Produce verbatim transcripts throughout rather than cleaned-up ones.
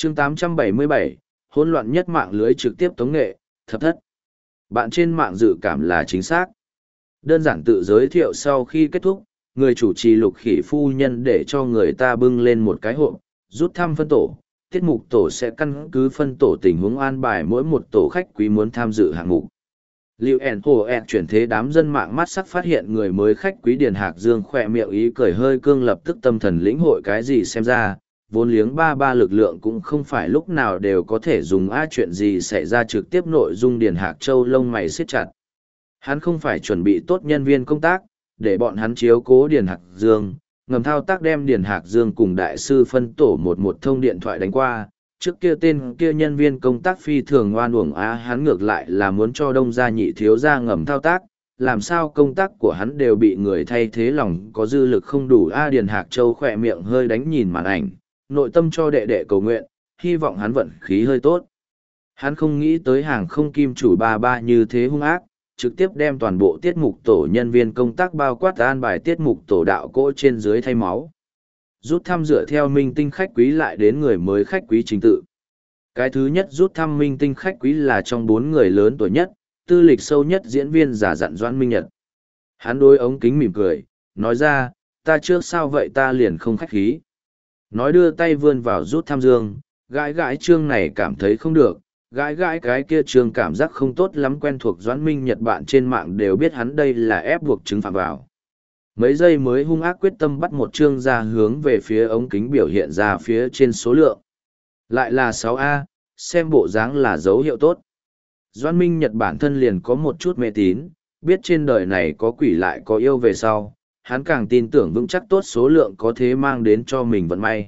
chương tám trăm bảy mươi bảy, hỗn loạn nhất mạng lưới trực tiếp tống nghệ, thập thất. Bạn trên mạng dự cảm là chính xác. Đơn giản tự giới thiệu sau khi kết thúc, người chủ trì Lục Khỉ phu nhân để cho người ta bưng lên một cái hộp, rút thăm phân tổ. Tiết mục tổ sẽ căn cứ phân tổ tình huống an bài mỗi một tổ khách quý muốn tham dự hạng mục. Lưu ẻn hồ ẹn chuyển thế đám dân mạng mắt sắc phát hiện người mới khách quý Điền Hạc Dương khỏe miệng ý cười hơi cương, lập tức tâm thần lĩnh hội cái gì xem ra, vốn liếng ba ba lực lượng cũng không phải lúc nào đều có thể dùng a chuyện gì xảy ra trực tiếp nội dung Điền Hạc Châu lông mày siết chặt. Hắn không phải chuẩn bị tốt nhân viên công tác, để bọn hắn chiếu cố Điền Hạc Dương, ngầm thao tác đem Điền Hạc Dương cùng đại sư phân tổ một một thông điện thoại đánh qua. Trước kia tên kia nhân viên công tác phi thường oan uổng á, hắn ngược lại là muốn cho đông gia nhị thiếu gia ngầm thao tác, làm sao công tác của hắn đều bị người thay thế, lòng có dư lực không đủ a. Điền Hạc Châu khỏe miệng hơi đánh nhìn màn ảnh, nội tâm cho đệ đệ cầu nguyện, hy vọng hắn vận khí hơi tốt. Hắn không nghĩ tới hàng không kim chủ ba ba như thế hung ác, trực tiếp đem toàn bộ tiết mục tổ nhân viên công tác bao quát an bài tiết mục tổ đạo cỗ trên dưới thay máu. Rút thăm dựa theo minh tinh khách quý lại đến người mới khách quý trình tự. Cái thứ nhất rút thăm minh tinh khách quý là trong bốn người lớn tuổi nhất, tư lịch sâu nhất diễn viên giả dặn Doãn Minh Nhật. Hắn đối ống kính mỉm cười, nói ra, ta trước sao vậy ta liền không khách khí. Nói đưa tay vươn vào rút thăm dương, gãi gãi chương này cảm thấy không được, gãi gãi cái kia chương cảm giác không tốt lắm, quen thuộc Doãn Minh Nhật bạn trên mạng đều biết hắn đây là ép buộc chứng phạm vào. Mấy giây mới hung ác quyết tâm bắt một chương ra hướng về phía ống kính biểu hiện ra phía trên số lượng. Lại là sáu A, xem bộ dáng là dấu hiệu tốt. Doãn Minh Nhật bản thân liền có một chút mê tín, biết trên đời này có quỷ lại có yêu về sau, hắn càng tin tưởng vững chắc tốt số lượng có thế mang đến cho mình vận may.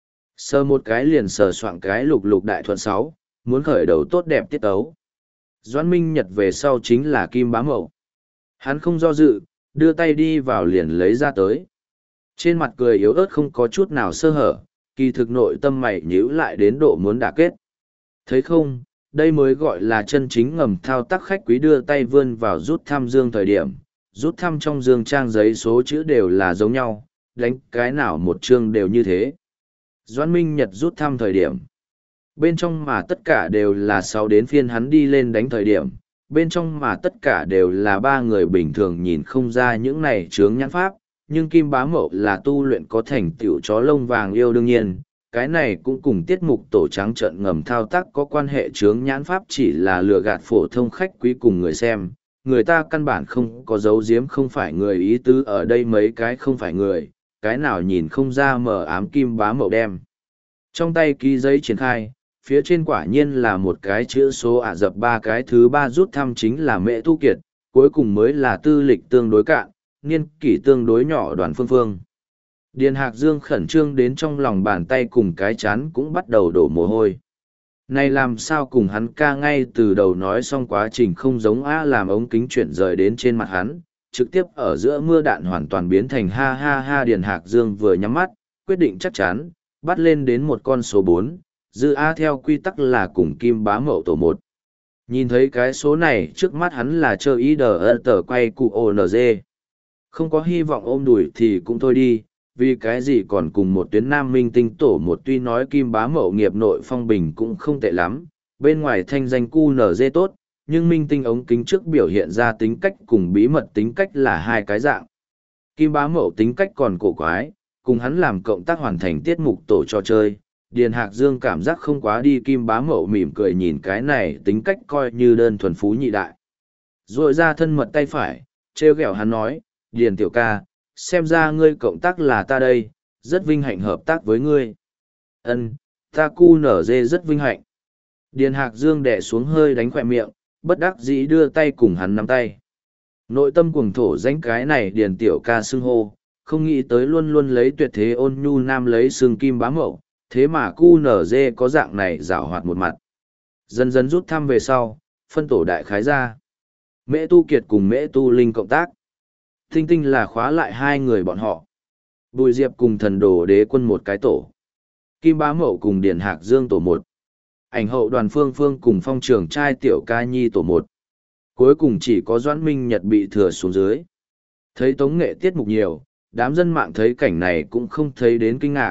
Sờ một cái liền sờ soạn cái lục lục đại thuận sáu, muốn khởi đầu tốt đẹp tiết tấu. Doãn Minh Nhật về sau chính là Kim Bá Mậu. Hắn không do dự, đưa tay đi vào liền lấy ra tới. Trên mặt cười yếu ớt không có chút nào sơ hở, kỳ thực nội tâm mày nhíu lại đến độ muốn đả kết. Thấy không, đây mới gọi là chân chính ngầm thao tác. Khách quý đưa tay vươn vào rút thăm dương thời điểm, rút thăm trong dương trang giấy số chữ đều là giống nhau, đánh cái nào một chương đều như thế. Doãn Minh Nhật rút thăm thời điểm, bên trong mà tất cả đều là sáu đến phiên hắn đi lên đánh thời điểm, bên trong mà tất cả đều là ba người bình thường nhìn không ra những này chướng nhãn pháp, nhưng Kim Bá Mậu là tu luyện có thành tựu chó lông vàng yêu, đương nhiên, cái này cũng cùng tiết mục tổ trắng trợn ngầm thao tác có quan hệ. Chướng nhãn pháp chỉ là lừa gạt phổ thông khách quý cùng người xem, người ta căn bản không có dấu giếm không phải người ý tứ ở đây mấy cái không phải người, cái nào nhìn không ra mờ ám. Kim Bá Mậu đem trong tay ký giấy triển khai, phía trên quả nhiên là một cái chữ số Ả Rập ba, cái thứ ba rút thăm chính là Mẹ Tu Kiệt, cuối cùng mới là tư lịch tương đối cạn, niên kỷ tương đối nhỏ Đoàn Phương Phương. Điền Hạc Dương khẩn trương đến trong lòng bàn tay cùng cái chán cũng bắt đầu đổ mồ hôi. Này làm sao cùng hắn ca ngay từ đầu nói xong quá trình không giống a. Làm ống kính chuyển rời đến trên mặt hắn, trực tiếp ở giữa mưa đạn hoàn toàn biến thành ha ha ha. Điền Hạc Dương vừa nhắm mắt, quyết định chắc chắn, bắt lên đến một con số bốn, dư A theo quy tắc là cùng Kim Bá Mậu tổ một. Nhìn thấy cái số này trước mắt hắn là chơi ý đờ tờ quay cụ ô nờ dê. Không có hy vọng ôm đùi thì cũng thôi đi, vì cái gì còn cùng một tuyến nam minh tinh tổ một. Tuy nói Kim Bá Mậu nghiệp nội phong bình cũng không tệ lắm, bên ngoài thanh danh cu nờ dê tốt, nhưng minh tinh ống kính trước biểu hiện ra tính cách cùng bí mật tính cách là hai cái dạng. Kim Bá Mậu tính cách còn cổ quái, cùng hắn làm cộng tác hoàn thành tiết mục tổ trò chơi. Điền Hạc Dương cảm giác không quá đi. Kim Bá Mậu mỉm cười nhìn cái này tính cách coi như đơn thuần phú nhị đại. Rồi ra thân mật tay phải, treo ghẹo hắn nói, Điền tiểu ca, xem ra ngươi cộng tác là ta đây, rất vinh hạnh hợp tác với ngươi. Ân, ta cu nở dê rất vinh hạnh. Điền Hạc Dương đè xuống hơi đánh khỏe miệng, bất đắc dĩ đưa tay cùng hắn nắm tay. Nội tâm cuồng thổ danh cái này Điền tiểu ca xưng hô, không nghĩ tới luôn luôn lấy tuyệt thế ôn nhu nam lấy xương Kim Bá Mậu, thế mà cu nở dê có dạng này rảo hoạt một mặt. Dần dần rút thăm về sau, phân tổ đại khái ra. Mễ Tu Kiệt cùng Mễ Tu Linh cộng tác. Tinh Tinh là khóa lại hai người bọn họ. Bùi Diệp cùng Thần Đồ Đế Quân một cái tổ. Kim Bá Mậu cùng Điền Hạc Dương tổ một. Ảnh hậu Đoàn Phương Phương cùng Phong Trường trai Tiểu Ca Nhi tổ một. Cuối cùng chỉ có Doãn Minh Nhật bị thừa xuống dưới. Thấy tống nghệ tiết mục nhiều, đám dân mạng thấy cảnh này cũng không thấy đến kinh ngạc.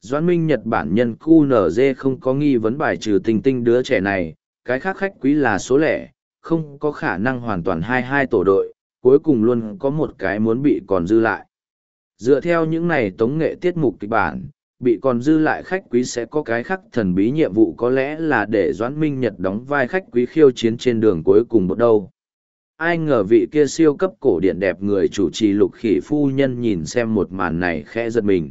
Doãn Minh Nhật Bản nhân quy en giê không có nghi vấn bài trừ Tinh Tinh đứa trẻ này, cái khác khách quý là số lẻ, không có khả năng hoàn toàn hai hai tổ đội, cuối cùng luôn có một cái muốn bị còn dư lại. Dựa theo những này tống nghệ tiết mục kịch bản, bị còn dư lại khách quý sẽ có cái khác thần bí nhiệm vụ, có lẽ là để Doãn Minh Nhật đóng vai khách quý khiêu chiến trên đường cuối cùng một đâu. Ai ngờ vị kia siêu cấp cổ điển đẹp người chủ trì Lục Khỉ phu nhân nhìn xem một màn này khẽ giật mình.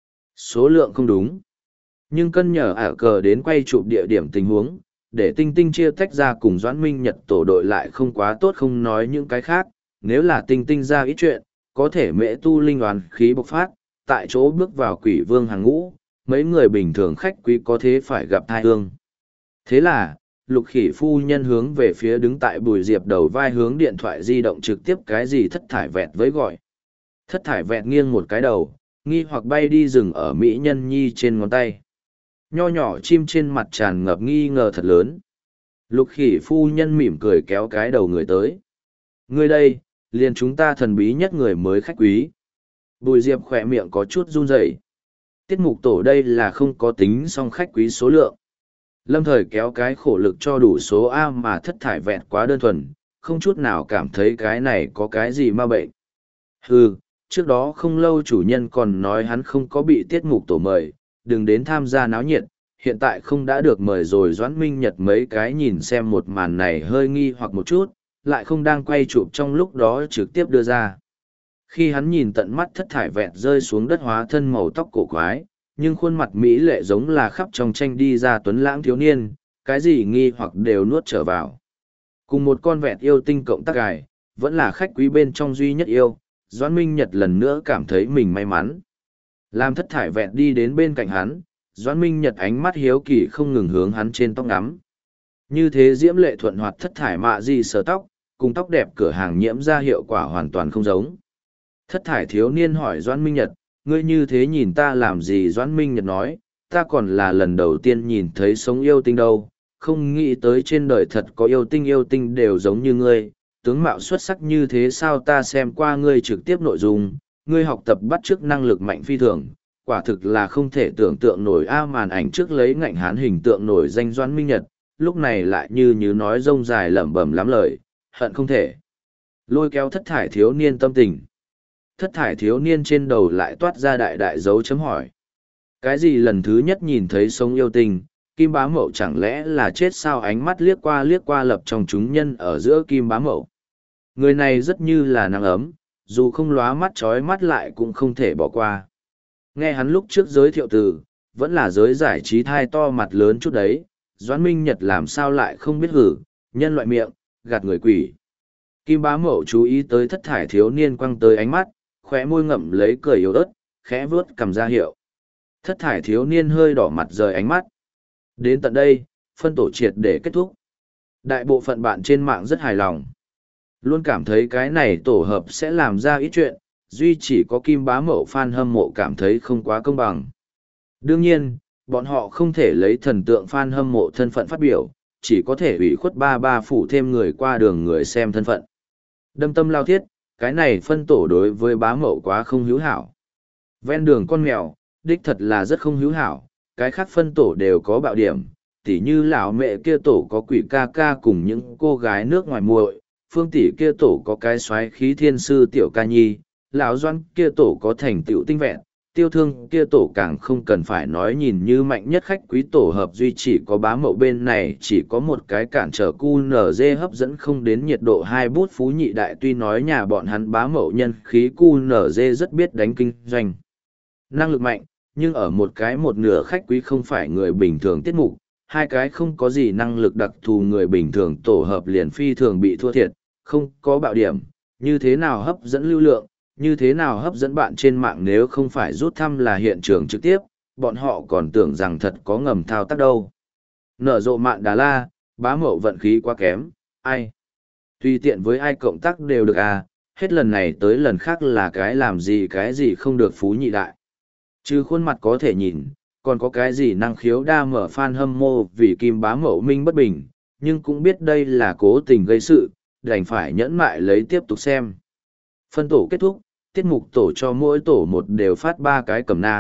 Số lượng không đúng. Nhưng cân nhở ả cờ đến quay chụp địa điểm tình huống, để Tinh Tinh chia tách ra cùng Doãn Minh Nhật tổ đội lại không quá tốt, không nói những cái khác. Nếu là Tinh Tinh ra ít chuyện, có thể mễ tu linh oán khí bộc phát, tại chỗ bước vào quỷ vương hàng ngũ, mấy người bình thường khách quý có thế phải gặp thai hương. Thế là, Lục Khỉ phu nhân hướng về phía đứng tại Bùi Diệp đầu vai hướng điện thoại di động trực tiếp cái gì Thất Thải Vẹt với gọi. Thất Thải Vẹt nghiêng một cái đầu, nghi hoặc bay đi dừng ở Mỹ Nhân Nhi trên ngón tay. Nho nhỏ chim trên mặt tràn ngập nghi ngờ thật lớn. Lục Khỉ phu nhân mỉm cười kéo cái đầu người tới. Người đây, liền chúng ta thần bí nhất người mới khách quý. Bùi Diệp khỏe miệng có chút run rẩy. Tiết mục tổ đây là không có tính song khách quý số lượng. Lâm Thời kéo cái khổ lực cho đủ số A mà Thất Thải Vẹt quá đơn thuần, không chút nào cảm thấy cái này có cái gì ma bệnh. Hừ, trước đó không lâu chủ nhân còn nói hắn không có bị tiết mục tổ mời, đừng đến tham gia náo nhiệt, hiện tại không đã được mời rồi. Doãn Minh Nhật mấy cái nhìn xem một màn này hơi nghi hoặc một chút, lại không đang quay chụp trong lúc đó trực tiếp đưa ra. Khi hắn nhìn tận mắt Thất Thải Vẹt rơi xuống đất hóa thân màu tóc cổ quái, nhưng khuôn mặt mỹ lệ giống là khắp trong tranh đi ra tuấn lãng thiếu niên, cái gì nghi hoặc đều nuốt trở vào. Cùng một con vẹt yêu tinh cộng tác gài, vẫn là khách quý bên trong duy nhất yêu, Doãn Minh Nhật lần nữa cảm thấy mình may mắn. Làm Thất Thải Vẹt đi đến bên cạnh hắn, Doãn Minh Nhật ánh mắt hiếu kỳ không ngừng hướng hắn trên tóc ngắm. Như thế diễm lệ thuận hoạt thất thải mạ gì sờ tóc, cùng tóc đẹp cửa hàng nhiễm ra hiệu quả hoàn toàn không giống. Thất thải thiếu niên hỏi Doãn Minh Nhật, ngươi như thế nhìn ta làm gì? Doãn Minh Nhật nói, ta còn là lần đầu tiên nhìn thấy sống yêu tinh đâu, không nghĩ tới trên đời thật có yêu tinh, yêu tinh đều giống như ngươi, tướng mạo xuất sắc như thế sao? Ta xem qua ngươi trực tiếp nội dung, ngươi học tập bắt chước năng lực mạnh phi thường, quả thực là không thể tưởng tượng nổi. A màn ảnh trước lấy ngạnh hán hình tượng nổi danh Doãn Minh Nhật, lúc này lại như như nói rông dài lẩm bẩm lắm lời, hận không thể lôi kéo thất thải thiếu niên tâm tình. Thất thải thiếu niên trên đầu lại toát ra đại đại dấu chấm hỏi. Cái gì lần thứ nhất nhìn thấy sống yêu tinh, Kim Bá Mậu chẳng lẽ là chết sao? Ánh mắt liếc qua liếc qua lập trong chúng nhân ở giữa Kim Bá Mậu. Người này rất như là nắng ấm, dù không lóa mắt chói mắt lại cũng không thể bỏ qua. Nghe hắn lúc trước giới thiệu từ, vẫn là giới giải trí thai to mặt lớn chút đấy, Doãn Minh Nhật làm sao lại không biết hử, nhân loại miệng, gạt người quỷ. Kim Bá Mậu chú ý tới thất thải thiếu niên quăng tới ánh mắt, khóe môi ngậm lấy cười yếu ớt, khẽ vuốt cầm ra hiệu. Thất thải thiếu niên hơi đỏ mặt rời ánh mắt. Đến tận đây, phân tổ triệt để kết thúc. Đại bộ phận bạn trên mạng rất hài lòng. Luôn cảm thấy cái này tổ hợp sẽ làm ra ít chuyện, duy chỉ có Kim Bá Mậu fan hâm mộ cảm thấy không quá công bằng. Đương nhiên, bọn họ không thể lấy thần tượng fan hâm mộ thân phận phát biểu, chỉ có thể ủy khuất ba ba phủ thêm người qua đường người xem thân phận. Đâm tâm lao thiết, cái này phân tổ đối với Bá Mậu quá không hữu hảo. Ven đường con mèo, đích thật là rất không hữu hảo, cái khác phân tổ đều có bạo điểm, tỉ như lão mẹ kia tổ có quỷ ca ca cùng những cô gái nước ngoài muội, Phương tỷ kia tổ có cái xoáy khí thiên sư tiểu ca nhi, lão Doãn kia tổ có thành tựu tinh vẹn, Tiêu Thương kia tổ càng không cần phải nói, nhìn như mạnh nhất khách quý tổ hợp duy chỉ có Bá Mậu bên này chỉ có một cái cản trở cu en giê hấp dẫn không đến nhiệt độ hai bút phú nhị đại. Tuy nói nhà bọn hắn Bá Mậu nhân khí cu en giê rất biết đánh kinh doanh, năng lực mạnh, nhưng ở một cái một nửa khách quý không phải người bình thường tiết mục, hai cái không có gì năng lực đặc thù người bình thường tổ hợp liền phi thường bị thua thiệt, không có bạo điểm, như thế nào hấp dẫn lưu lượng, như thế nào hấp dẫn bạn trên mạng? Nếu không phải rút thăm là hiện trường trực tiếp, bọn họ còn tưởng rằng thật có ngầm thao tác đâu. Nở rộ Mạn Đà La, Bá Mậu vận khí quá kém, ai? Tùy tiện với ai cộng tác đều được à, hết lần này tới lần khác là cái làm gì cái gì không được phú nhị đại. Chứ khuôn mặt có thể nhìn, còn có cái gì năng khiếu đa mở fan hâm mộ vì Kim Bá Mậu minh bất bình, nhưng cũng biết đây là cố tình gây sự, đành phải nhẫn mại lấy tiếp tục xem. Phân tổ kết thúc, tiết mục tổ cho mỗi tổ một đều phát ba cái cẩm nang,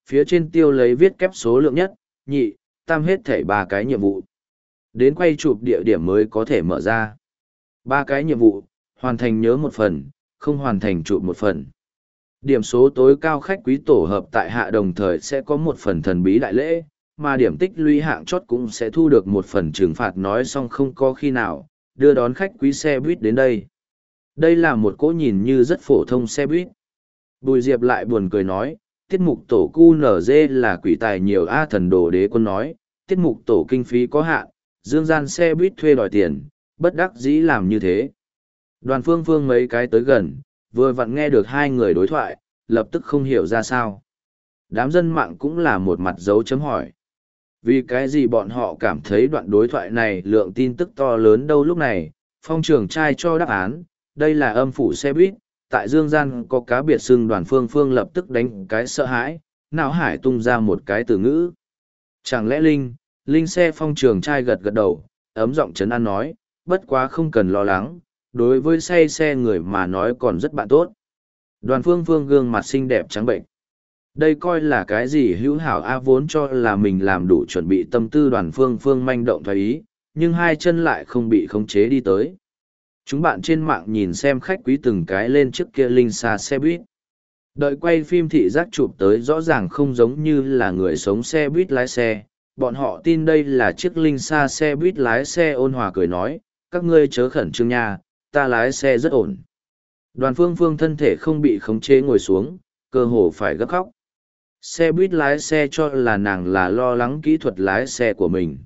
phía trên tiêu lấy viết kép số lượng nhất, nhị, tam hết thảy ba cái nhiệm vụ. Đến quay chụp địa điểm mới có thể mở ra. Ba cái nhiệm vụ, hoàn thành nhớ một phần, không hoàn thành chụp một phần. Điểm số tối cao khách quý tổ hợp tại hạ đồng thời sẽ có một phần thần bí đại lễ, mà điểm tích lũy hạng chót cũng sẽ thu được một phần trừng phạt. Nói xong không có khi nào, đưa đón khách quý xe buýt đến đây. Đây là một cỗ nhìn như rất phổ thông xe buýt. Bùi Diệp lại buồn cười nói, tiết mục tổ cu nở dê là quỷ tài nhiều a. Thần đồ đế quân nói, tiết mục tổ kinh phí có hạn, dương gian xe buýt thuê đòi tiền, bất đắc dĩ làm như thế. Đoàn Phương Phương mấy cái tới gần, vừa vặn nghe được hai người đối thoại, lập tức không hiểu ra sao. Đám dân mạng cũng là một mặt dấu chấm hỏi. Vì cái gì bọn họ cảm thấy đoạn đối thoại này lượng tin tức to lớn đâu. Lúc này, Phong Trường Trai cho đáp án, đây là âm phủ xe buýt, tại Dương Gian có cá biệt xưng. Đoàn Phương Phương lập tức đánh cái sợ hãi, não hải tung ra một cái từ ngữ. Chẳng lẽ Linh, Linh xe. Phong Trường Trai gật gật đầu, ấm giọng trấn an nói, bất quá không cần lo lắng, đối với say xe người mà nói còn rất bạn tốt. Đoàn Phương Phương gương mặt xinh đẹp trắng bệnh. Đây coi là cái gì hữu hảo a. Vốn cho là mình làm đủ chuẩn bị tâm tư. Đoàn Phương Phương manh động thoái ý, nhưng hai chân lại không bị khống chế đi tới. Chúng bạn trên mạng nhìn xem khách quý từng cái lên trước kia linh xa xe buýt. Đợi quay phim thị giác chụp tới rõ ràng không giống như là người sống xe buýt lái xe. Bọn họ tin đây là chiếc linh xa xe buýt lái xe. Ôn hòa cười nói, các ngươi chớ khẩn trương nha, ta lái xe rất ổn. Đoàn Phương Phương thân thể không bị khống chế ngồi xuống, cơ hồ phải gấp khóc. Xe buýt lái xe cho là nàng là lo lắng kỹ thuật lái xe của mình.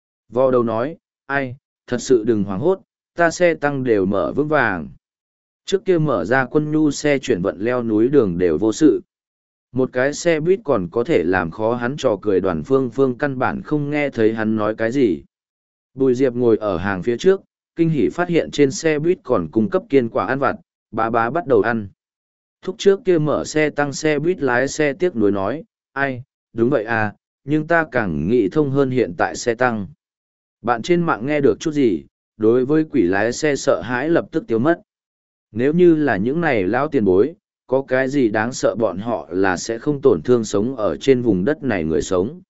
Vò đầu nói, ai, thật sự đừng hoảng hốt, ta xe tăng đều mở vững vàng. Trước kia mở ra quân nhu xe chuyển vận leo núi đường đều vô sự. Một cái xe buýt còn có thể làm khó hắn trò cười. Đoàn Phương Phương căn bản không nghe thấy hắn nói cái gì. Bùi Diệp ngồi ở hàng phía trước, kinh hỉ phát hiện trên xe buýt còn cung cấp kiên quả ăn vặt, bá bá bắt đầu ăn. Thúc trước kia mở xe tăng xe buýt lái xe tiếc nuối nói, ai, đúng vậy à, nhưng ta càng nghĩ thông hơn hiện tại xe tăng. Bạn trên mạng nghe được chút gì, đối với quỷ lái xe sợ hãi lập tức tiêu mất. Nếu như là những này lão tiền bối, có cái gì đáng sợ bọn họ là sẽ không tổn thương sống ở trên vùng đất này người sống.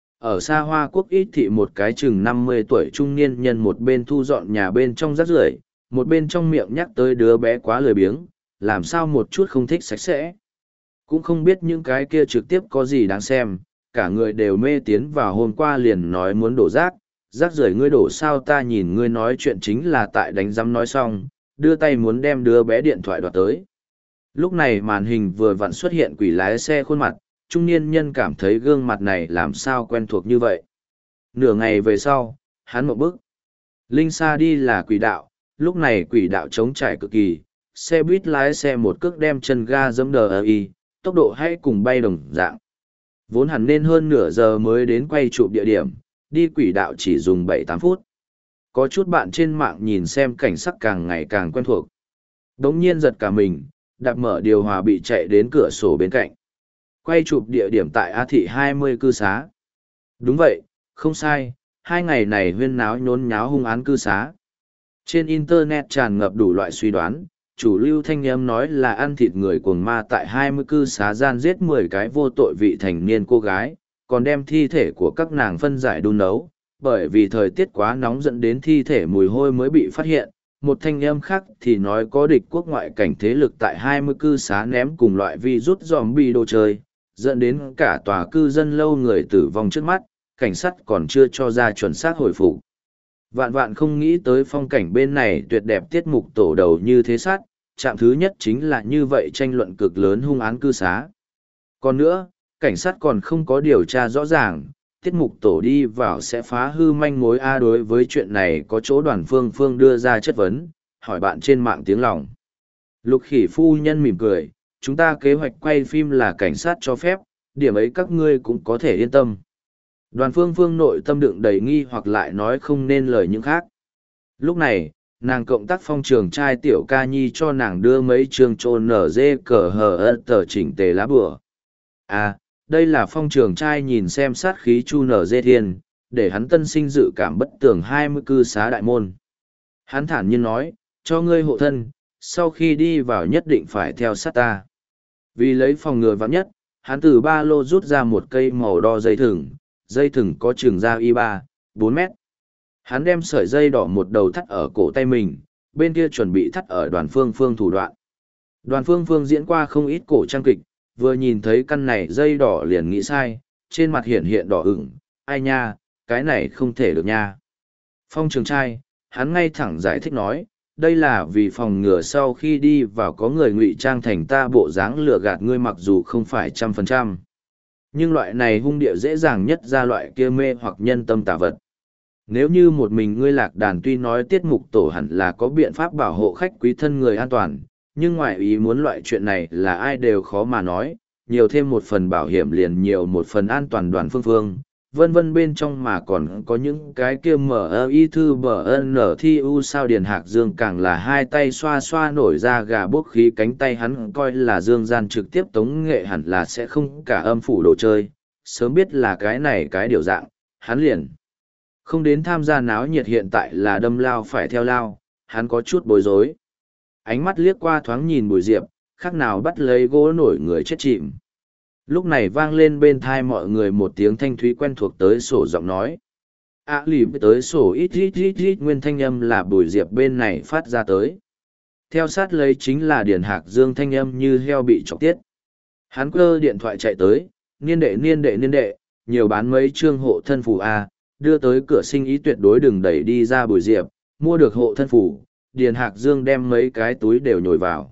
Ở xa Hoa Quốc ít thị một cái chừng năm mươi tuổi trung niên nhân một bên thu dọn nhà bên trong rác rưởi, một bên trong miệng nhắc tới đứa bé quá lười biếng, làm sao một chút không thích sạch sẽ. Cũng không biết những cái kia trực tiếp có gì đáng xem, cả người đều mê tiến vào. Hôm qua liền nói muốn đổ rác, rác rưởi ngươi đổ sao ta nhìn ngươi nói chuyện chính là tại đánh rắm. Nói xong, đưa tay muốn đem đứa bé điện thoại đoạt tới. Lúc này màn hình vừa vặn xuất hiện quỷ lái xe khuôn mặt, trung niên nhân cảm thấy gương mặt này làm sao quen thuộc như vậy. Nửa ngày về sau, hắn một bức. Linh xa đi là quỷ đạo, lúc này quỷ đạo trống trải cực kỳ, xe buýt lái xe một cước đem chân ga giẫm đờ ơ y, tốc độ hay cùng bay đồng dạng. Vốn hẳn nên hơn nửa giờ mới đến quay chụp địa điểm, đi quỷ đạo chỉ dùng bảy tám phút. Có chút bạn trên mạng nhìn xem cảnh sắc càng ngày càng quen thuộc. Đống nhiên giật cả mình, đạp mở điều hòa bị chạy đến cửa sổ bên cạnh. Quay chụp địa điểm tại A thị hai mươi cư xá. Đúng vậy, không sai, hai ngày này huyên náo nhốn nháo hung án cư xá. Trên Internet tràn ngập đủ loại suy đoán, chủ lưu thanh âm nói là ăn thịt người cuồng ma tại hai mươi cư xá gian giết mười cái vô tội vị thành niên cô gái, còn đem thi thể của các nàng phân giải đun nấu, bởi vì thời tiết quá nóng dẫn đến thi thể mùi hôi mới bị phát hiện. Một thanh âm khác thì nói có địch quốc ngoại cảnh thế lực tại hai mươi cư xá ném cùng loại virus zombie đồ chơi, dẫn đến cả tòa cư dân lâu người tử vong trước mắt, cảnh sát còn chưa cho ra chuẩn xác hồi phục. Vạn vạn không nghĩ tới phong cảnh bên này tuyệt đẹp tiết mục tổ đầu như thế sát, trạm thứ nhất chính là như vậy tranh luận cực lớn hung án cư xá. Còn nữa, cảnh sát còn không có điều tra rõ ràng, tiết mục tổ đi vào sẽ phá hư manh mối A. Đối với chuyện này có chỗ Đoàn Phương Phương đưa ra chất vấn, hỏi bạn trên mạng tiếng lòng. Lục Khỉ phu nhân mỉm cười, chúng ta kế hoạch quay phim là cảnh sát cho phép, điểm ấy các ngươi cũng có thể yên tâm. Đoàn Phương Phương nội tâm đựng đầy nghi hoặc lại nói không nên lời những khác. Lúc này, nàng cộng tác Phong Trường Trai tiểu ca nhi cho nàng đưa mấy trường trôn nở dê cờ hờ ơ tờ chỉnh tề lá bùa. À, đây là Phong Trường Trai nhìn xem sát khí chu nở dê thiên, để hắn tân sinh dự cảm bất tường hai mươi cư xá đại môn. Hắn thản nhiên nói, cho ngươi hộ thân, sau khi đi vào nhất định phải theo sát ta. Vì lấy phòng ngừa vắng nhất, hắn từ ba lô rút ra một cây màu đo dây thừng, dây thừng có chừng ra y ba, bốn mét. Hắn đem sợi dây đỏ một đầu thắt ở cổ tay mình, bên kia chuẩn bị thắt ở đoàn phương phương thủ đoạn. Đoàn phương phương diễn qua không ít cổ trang kịch, vừa nhìn thấy căn này dây đỏ liền nghĩ sai, trên mặt hiện hiện đỏ ửng, ai nha, cái này không thể được nha. Phong Trường trai, hắn ngay thẳng giải thích nói, đây là vì phòng ngừa sau khi đi vào có người ngụy trang thành ta bộ dáng lừa gạt ngươi, mặc dù không phải trăm phần trăm. Nhưng loại này hung địa dễ dàng nhất ra loại kia mê hoặc nhân tâm tà vật. Nếu như một mình ngươi lạc đàn, tuy nói tiết mục tổ hẳn là có biện pháp bảo hộ khách quý thân người an toàn, nhưng ngoại ý muốn loại chuyện này là ai đều khó mà nói, nhiều thêm một phần bảo hiểm liền nhiều một phần an toàn. Đoàn phương phương, vân vân bên trong mà còn có những cái kia mở y thư bờ n thi u sao. Điền Hạc Dương càng là hai tay xoa xoa nổi ra gà bốc khí, cánh tay hắn coi là dương gian trực tiếp tống nghệ hẳn là sẽ không cả âm phủ đồ chơi, sớm biết là cái này cái điều dạng, hắn liền không đến tham gia náo nhiệt, hiện tại là đâm lao phải theo lao, hắn có chút bối rối. Ánh mắt liếc qua thoáng nhìn Bùi Diệp, khác nào bắt lấy gỗ nổi người chết chìm. Lúc này vang lên bên thai mọi người một tiếng thanh thúy quen thuộc tới sổ giọng nói. À lì tới sổ ít ít ít ít, nguyên thanh âm là Bùi Diệp bên này phát ra tới. Theo sát lấy chính là Điền Hạc Dương thanh âm như heo bị chọc tiết. Hắn cơ điện thoại chạy tới, niên đệ niên đệ niên đệ, nhiều bán mấy trương hộ thân phù A, đưa tới cửa sinh ý tuyệt đối đừng đẩy đi ra. Bùi Diệp, mua được hộ thân phù, Điền Hạc Dương đem mấy cái túi đều nhồi vào.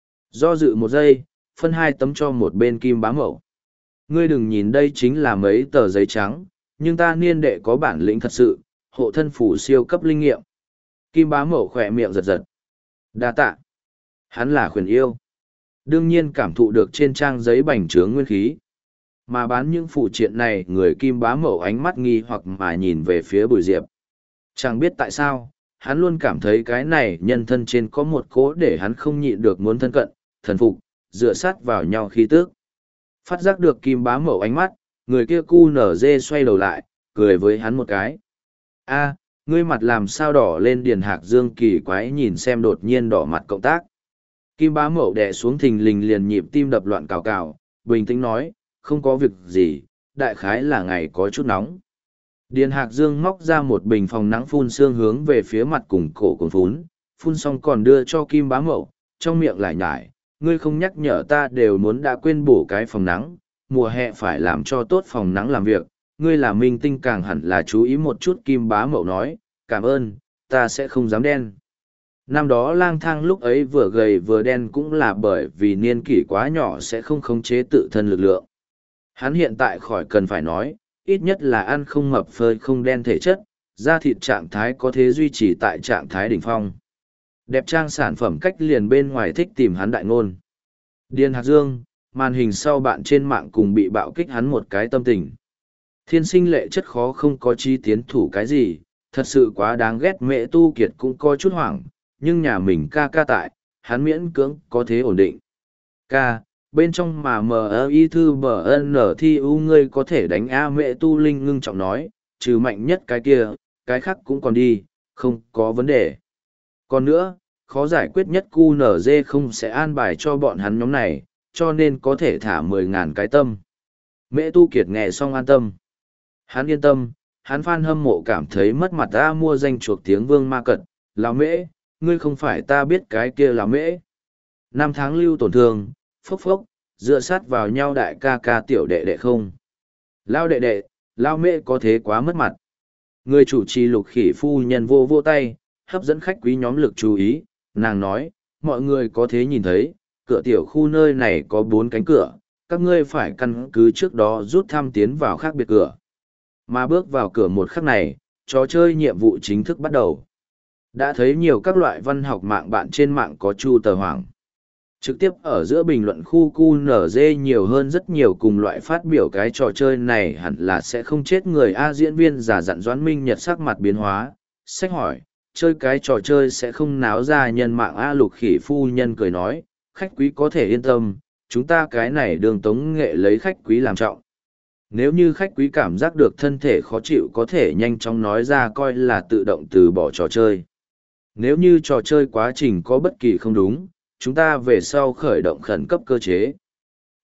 Do dự một giây, phân hai tấm cho một bên Kim Bá Mậu. Ngươi đừng nhìn đây chính là mấy tờ giấy trắng, nhưng ta niên đệ có bản lĩnh thật sự, hộ thân phủ siêu cấp linh nghiệm. Kim Bá Mậu khỏe miệng giật giật. Đa tạ. Hắn là khuyển yêu. Đương nhiên cảm thụ được trên trang giấy bành trướng nguyên khí. Mà bán những phụ triện này, người Kim Bá Mậu ánh mắt nghi hoặc mà nhìn về phía Bùi Diệp. Chẳng biết tại sao, hắn luôn cảm thấy cái này nhân thân trên có một cố để hắn không nhịn được muốn thân cận, thần phục, dựa sát vào nhau khí tức. Phát giác được Kim Bá Mậu ánh mắt, người kia cu nở dê xoay đầu lại, cười với hắn một cái. A, ngươi mặt làm sao đỏ lên? Điền Hạc Dương kỳ quái nhìn xem đột nhiên đỏ mặt cộng tác. Kim Bá Mậu đè xuống thình lình liền nhịp tim đập loạn cào cào, bình tĩnh nói, không có việc gì, đại khái là ngày có chút nóng. Điền Hạc Dương móc ra một bình phòng nắng phun sương hướng về phía mặt cùng cổ cùng phún, phun xong còn đưa cho Kim Bá Mậu, trong miệng lại nhải, ngươi không nhắc nhở ta đều muốn đã quên bổ cái phòng nắng, mùa hè phải làm cho tốt phòng nắng làm việc, ngươi là minh tinh càng hẳn là chú ý một chút. Kim Bá Mậu nói, cảm ơn, ta sẽ không dám đen. Năm đó lang thang lúc ấy vừa gầy vừa đen cũng là bởi vì niên kỷ quá nhỏ sẽ không khống chế tự thân lực lượng. Hắn hiện tại khỏi cần phải nói, ít nhất là ăn không mập phơi không đen thể chất, da thịt trạng thái có thể duy trì tại trạng thái đỉnh phong. Đẹp trang sản phẩm cách liền bên ngoài thích tìm hắn đại ngôn. Điền Hạc Dương, màn hình sau bạn trên mạng cùng bị bạo kích hắn một cái tâm tình. Thiên sinh lệ chất khó không có chi tiến thủ cái gì, thật sự quá đáng ghét. Mẹ Tu Kiệt cũng có chút hoảng, nhưng nhà mình ca ca tại, hắn miễn cưỡng có thế ổn định. Ca, bên trong mà mờ y thư bờ n thi u ngươi có thể đánh A. Mẹ Tu Linh ngưng trọng nói, trừ mạnh nhất cái kia, cái khác cũng còn đi, không có vấn đề. Còn nữa, khó giải quyết nhất cu nở dê không sẽ an bài cho bọn hắn nhóm này, cho nên có thể thả mười ngàn cái tâm. Mẹ Tu Kiệt nghe xong an tâm. Hắn yên tâm, hắn fan hâm mộ cảm thấy mất mặt. Ta mua danh chuộc tiếng vương ma cật, lão mễ, ngươi không phải ta biết cái kia lão mễ. Năm tháng lưu tổn thương, phốc phốc, dựa sát vào nhau đại ca ca tiểu đệ đệ không. Lao đệ đệ, lao mễ có thế quá mất mặt. Người chủ trì Lục Khỉ phu nhân vô vô tay, hấp dẫn khách quý nhóm lực chú ý, nàng nói, mọi người có thế nhìn thấy, cửa tiểu khu nơi này có bốn cánh cửa, các ngươi phải căn cứ trước đó rút thăm tiến vào khác biệt cửa. Mà bước vào cửa một khắc này, trò chơi nhiệm vụ chính thức bắt đầu. Đã thấy nhiều các loại văn học mạng bạn trên mạng có chu tờ hoàng. Trực tiếp ở giữa bình luận khu cu nở dê nhiều hơn rất nhiều cùng loại phát biểu cái trò chơi này hẳn là sẽ không chết người. A diễn viên giả dặn Doãn Minh Nhật sắc mặt biến hóa, sách hỏi, chơi cái trò chơi sẽ không náo ra nhân mạng. A Lục Khỉ phu nhân cười nói, khách quý có thể yên tâm, chúng ta cái này đường tống nghệ lấy khách quý làm trọng. Nếu như khách quý cảm giác được thân thể khó chịu có thể nhanh chóng nói ra coi là tự động từ bỏ trò chơi. Nếu như trò chơi quá trình có bất kỳ không đúng, chúng ta về sau khởi động khẩn cấp cơ chế.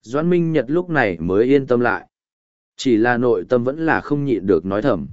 Doãn Minh Nhật lúc này mới yên tâm lại. Chỉ là nội tâm vẫn là không nhịn được nói thầm.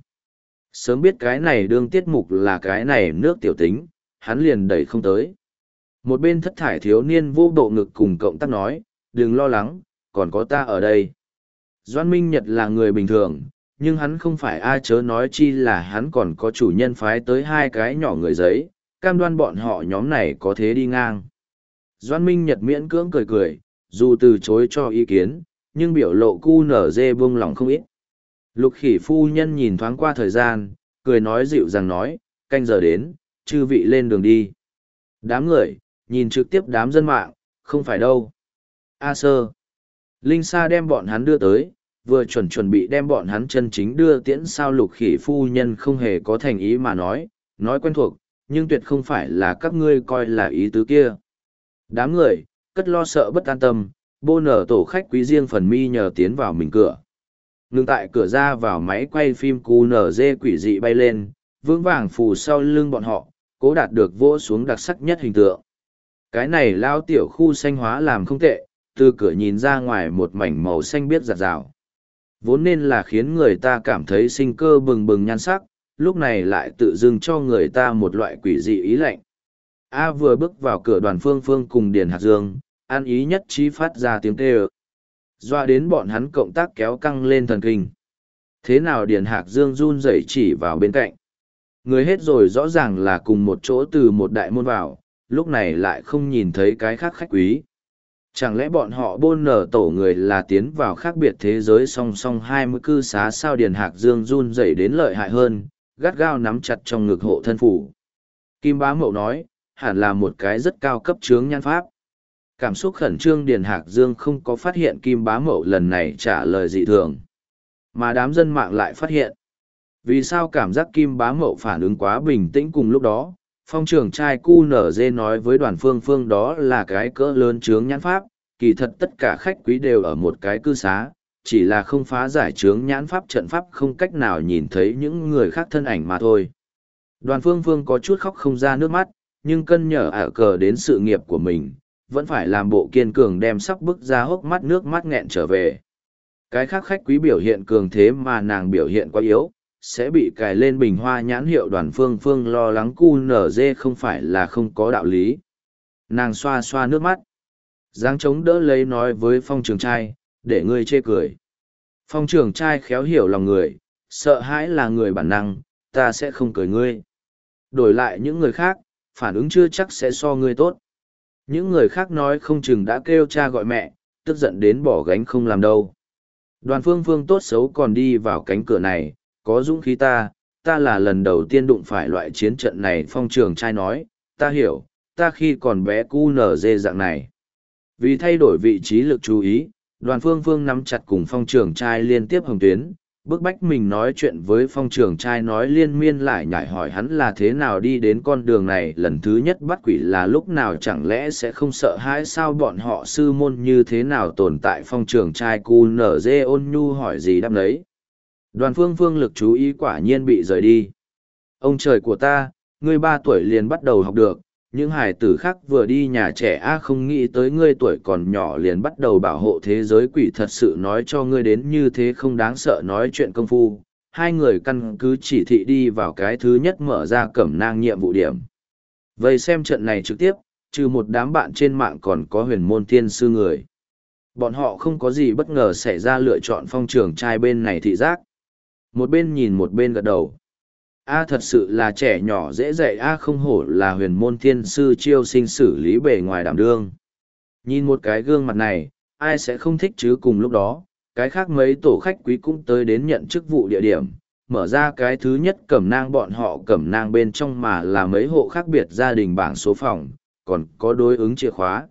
Sớm biết cái này đương tiết mục là cái này nước tiểu tính, hắn liền đẩy không tới. Một bên thất thải thiếu niên vô bộ ngực cùng cộng tác nói, đừng lo lắng, còn có ta ở đây. Doãn Minh Nhật là người bình thường, nhưng hắn không phải ai chớ nói chi là hắn còn có chủ nhân phái tới hai cái nhỏ người giấy, cam đoan bọn họ nhóm này có thế đi ngang. Doãn Minh Nhật miễn cưỡng cười cười, dù từ chối cho ý kiến, nhưng biểu lộ cu nở dê buông lòng không ít. Lục khỉ phu nhân nhìn thoáng qua thời gian, cười nói dịu dàng nói, canh giờ đến, chư vị lên đường đi. Đám người, nhìn trực tiếp đám dân mạng, không phải đâu. A sơ. Linh Sa đem bọn hắn đưa tới, vừa chuẩn chuẩn bị đem bọn hắn chân chính đưa tiễn sao lục khỉ phu nhân không hề có thành ý mà nói, nói quen thuộc, nhưng tuyệt không phải là các ngươi coi là ý tứ kia. Đám người, cất lo sợ bất an tâm, bô nở tổ khách quý riêng phần mi nhờ tiến vào mình cửa. Ngừng tại cửa ra vào máy quay phim cu nở dê quỷ dị bay lên, vững vàng phù sau lưng bọn họ, cố đạt được vỗ xuống đặc sắc nhất hình tượng. Cái này lao tiểu khu xanh hóa làm không tệ, từ cửa nhìn ra ngoài một mảnh màu xanh biếc rạt rào. Vốn nên là khiến người ta cảm thấy sinh cơ bừng bừng nhan sắc, lúc này lại tự dưng cho người ta một loại quỷ dị ý lạnh. A vừa bước vào cửa đoàn phương phương cùng Điền Hạc Dương, an ý nhất trí phát ra tiếng kêu. Doa đến bọn hắn cộng tác kéo căng lên thần kinh. Thế nào Điền Hạc Dương run rẩy chỉ vào bên cạnh. Người hết rồi rõ ràng là cùng một chỗ từ một đại môn vào, lúc này lại không nhìn thấy cái khác khách quý. Chẳng lẽ bọn họ bôn nở tổ người là tiến vào khác biệt thế giới song song hai mươi cư xá sao Điền Hạc Dương run rẩy đến lợi hại hơn, gắt gao nắm chặt trong ngực hộ thân phủ. Kim Bá Mậu nói, hẳn là một cái rất cao cấp chướng nhan pháp. Cảm xúc khẩn trương Điền Hạc Dương không có phát hiện Kim Bá Mậu lần này trả lời dị thường. Mà đám dân mạng lại phát hiện. Vì sao cảm giác Kim Bá Mậu phản ứng quá bình tĩnh cùng lúc đó, phong trưởng trai cu nở dê nói với đoàn phương phương đó là cái cỡ lớn chướng nhãn pháp, kỳ thật tất cả khách quý đều ở một cái cư xá, chỉ là không phá giải chướng nhãn pháp trận pháp không cách nào nhìn thấy những người khác thân ảnh mà thôi. Đoàn phương phương có chút khóc không ra nước mắt, nhưng cân nhở ả cờ đến sự nghiệp của mình, vẫn phải làm bộ kiên cường đem sắp bức ra hốc mắt nước mắt nghẹn trở về. Cái khác khách quý biểu hiện cường thế mà nàng biểu hiện quá yếu, sẽ bị cài lên bình hoa nhãn hiệu đoàn phương phương lo lắng cu nở dê không phải là không có đạo lý. Nàng xoa xoa nước mắt. Giáng chống đỡ lấy nói với phong trường trai, để ngươi chê cười. Phong trường trai khéo hiểu lòng người, sợ hãi là người bản năng, ta sẽ không cười ngươi. Đổi lại những người khác, phản ứng chưa chắc sẽ so ngươi tốt. Những người khác nói không chừng đã kêu cha gọi mẹ, tức giận đến bỏ gánh không làm đâu. Đoàn phương phương tốt xấu còn đi vào cánh cửa này, có dũng khí ta, ta là lần đầu tiên đụng phải loại chiến trận này phong trường trai nói, ta hiểu, ta khi còn bé cu nở dê dạng này. Vì thay đổi vị trí lực chú ý, đoàn phương phương nắm chặt cùng phong trường trai liên tiếp hồng tuyến, bức bách mình nói chuyện với phong trường trai nói liên miên lại nhảy hỏi hắn là thế nào đi đến con đường này lần thứ nhất bắt quỷ là lúc nào chẳng lẽ sẽ không sợ hãi sao bọn họ sư môn như thế nào tồn tại phong trường trai cu nở dê ôn nhu hỏi gì đáp đấy. Đoàn phương phương lực chú ý quả nhiên bị rời đi. Ông trời của ta, ngươi ba tuổi liền bắt đầu học được, những hải tử khác vừa đi nhà trẻ a không nghĩ tới ngươi tuổi còn nhỏ liền bắt đầu bảo hộ thế giới quỷ thật sự nói cho ngươi đến như thế không đáng sợ nói chuyện công phu. Hai người căn cứ chỉ thị đi vào cái thứ nhất mở ra cẩm nang nhiệm vụ điểm. Vậy xem trận này trực tiếp, trừ một đám bạn trên mạng còn có huyền môn thiên sư người. Bọn họ không có gì bất ngờ xảy ra lựa chọn phong trường trai bên này thị giác. Một bên nhìn một bên gật đầu. A thật sự là trẻ nhỏ dễ dạy A không hổ là huyền môn thiên sư chiêu sinh xử lý bề ngoài đảm đương. Nhìn một cái gương mặt này, ai sẽ không thích chứ cùng lúc đó, cái khác mấy tổ khách quý cũng tới đến nhận chức vụ địa điểm, mở ra cái thứ nhất cẩm nang bọn họ cẩm nang bên trong mà là mấy hộ khác biệt gia đình bảng số phòng, còn có đối ứng chìa khóa.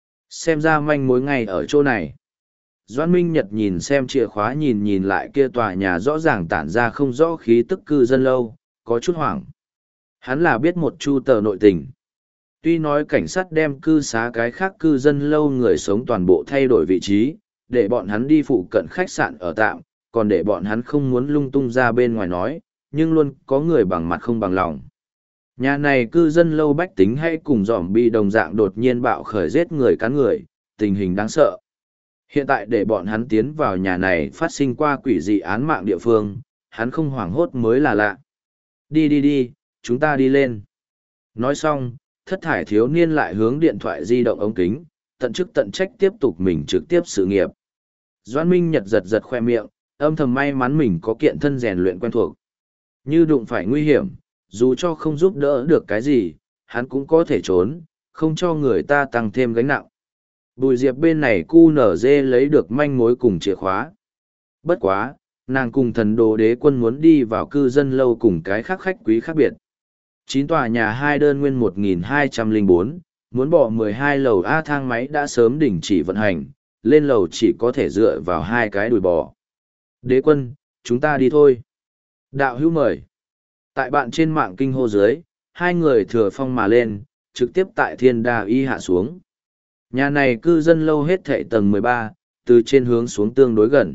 Xem ra manh mối ngay ở chỗ này. Doãn Minh Nhật nhìn xem chìa khóa nhìn nhìn lại kia tòa nhà rõ ràng tản ra không rõ khí tức cư dân lâu, có chút hoảng. Hắn là biết một chu tờ nội tình. Tuy nói cảnh sát đem cư xá cái khác cư dân lâu người sống toàn bộ thay đổi vị trí, để bọn hắn đi phụ cận khách sạn ở tạm, còn để bọn hắn không muốn lung tung ra bên ngoài nói, nhưng luôn có người bằng mặt không bằng lòng. Nhà này cư dân lâu bách tính hay cùng dòm bị đồng dạng đột nhiên bạo khởi giết người cắn người, tình hình đáng sợ. Hiện tại để bọn hắn tiến vào nhà này phát sinh qua quỷ dị án mạng địa phương, hắn không hoảng hốt mới là lạ. Đi đi đi, chúng ta đi lên. Nói xong, thất thải thiếu niên lại hướng điện thoại di động ống kính, tận chức tận trách tiếp tục mình trực tiếp sự nghiệp. Doãn Minh Nhật giật giật khoe miệng, âm thầm may mắn mình có kiện thân rèn luyện quen thuộc. Như đụng phải nguy hiểm, dù cho không giúp đỡ được cái gì, hắn cũng có thể trốn, không cho người ta tăng thêm gánh nặng. Bùi Diệp bên này cu nở dê lấy được manh mối cùng chìa khóa. Bất quá, nàng cùng thần đồ đế quân muốn đi vào cư dân lâu cùng cái khác khách quý khác biệt. Chín tòa nhà hai đơn nguyên một nghìn hai trăm lẻ bốn, muốn bỏ mười hai lầu A thang máy đã sớm đình chỉ vận hành, lên lầu chỉ có thể dựa vào hai cái đùi bò. Đế quân, chúng ta đi thôi. Đạo hữu mời. Tại bạn trên mạng kinh hô dưới, hai người thừa phong mà lên, trực tiếp tại thiên đa y hạ xuống. Nhà này cư dân lâu hết thệ tầng mười ba, từ trên hướng xuống tương đối gần.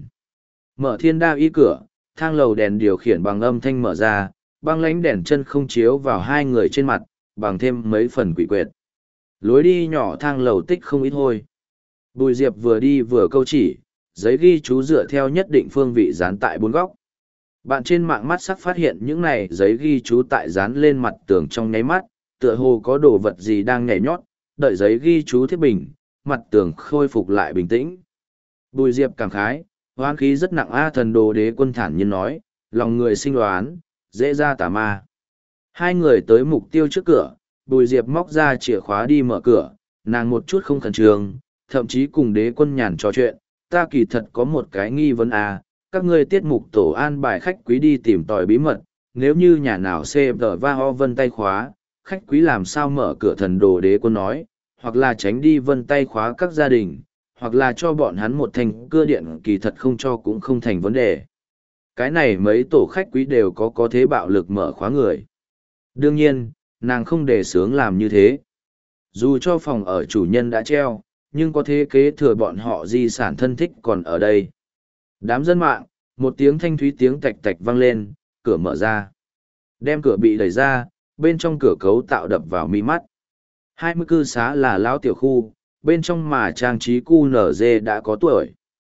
Mở thiên đa y cửa, thang lầu đèn điều khiển bằng âm thanh mở ra, băng lánh đèn chân không chiếu vào hai người trên mặt, bằng thêm mấy phần quỷ quyệt. Lối đi nhỏ thang lầu tích không ít hôi. Bùi Diệp vừa đi vừa câu chỉ, giấy ghi chú dựa theo nhất định phương vị dán tại bốn góc. Bạn trên mạng mắt sắc phát hiện những này giấy ghi chú tại dán lên mặt tường trong nháy mắt, tựa hồ có đồ vật gì đang nhảy nhót, đợi giấy ghi chú thiết bình, mặt tường khôi phục lại bình tĩnh. Bùi Diệp cảm khái, hoán khí rất nặng a thần đồ đế quân thản nhiên nói, lòng người sinh đoán, dễ ra tà ma. Hai người tới mục tiêu trước cửa, Bùi Diệp móc ra chìa khóa đi mở cửa, nàng một chút không khẩn trương, thậm chí cùng đế quân nhàn trò chuyện, ta kỳ thật có một cái nghi vấn a, các ngươi tiết mục tổ an bài khách quý đi tìm tòi bí mật, nếu như nhà nào xê vờ va ho vân tay khóa, khách quý làm sao mở cửa thần đồ đế quân nói, hoặc là tránh đi vân tay khóa các gia đình, hoặc là cho bọn hắn một thành cưa điện kỳ thật không cho cũng không thành vấn đề. Cái này mấy tổ khách quý đều có có thế bạo lực mở khóa người. Đương nhiên, nàng không đề xướng làm như thế. Dù cho phòng ở chủ nhân đã treo, nhưng có thế kế thừa bọn họ di sản thân thích còn ở đây. Đám dân mạng, một tiếng thanh thúy tiếng tạch tạch vang lên, cửa mở ra. Đem cửa bị đẩy ra, bên trong cửa cấu tạo đập vào mi mắt. Hai mươi cư xá là lão tiểu khu, bên trong mà trang trí cu nở dê đã có tuổi.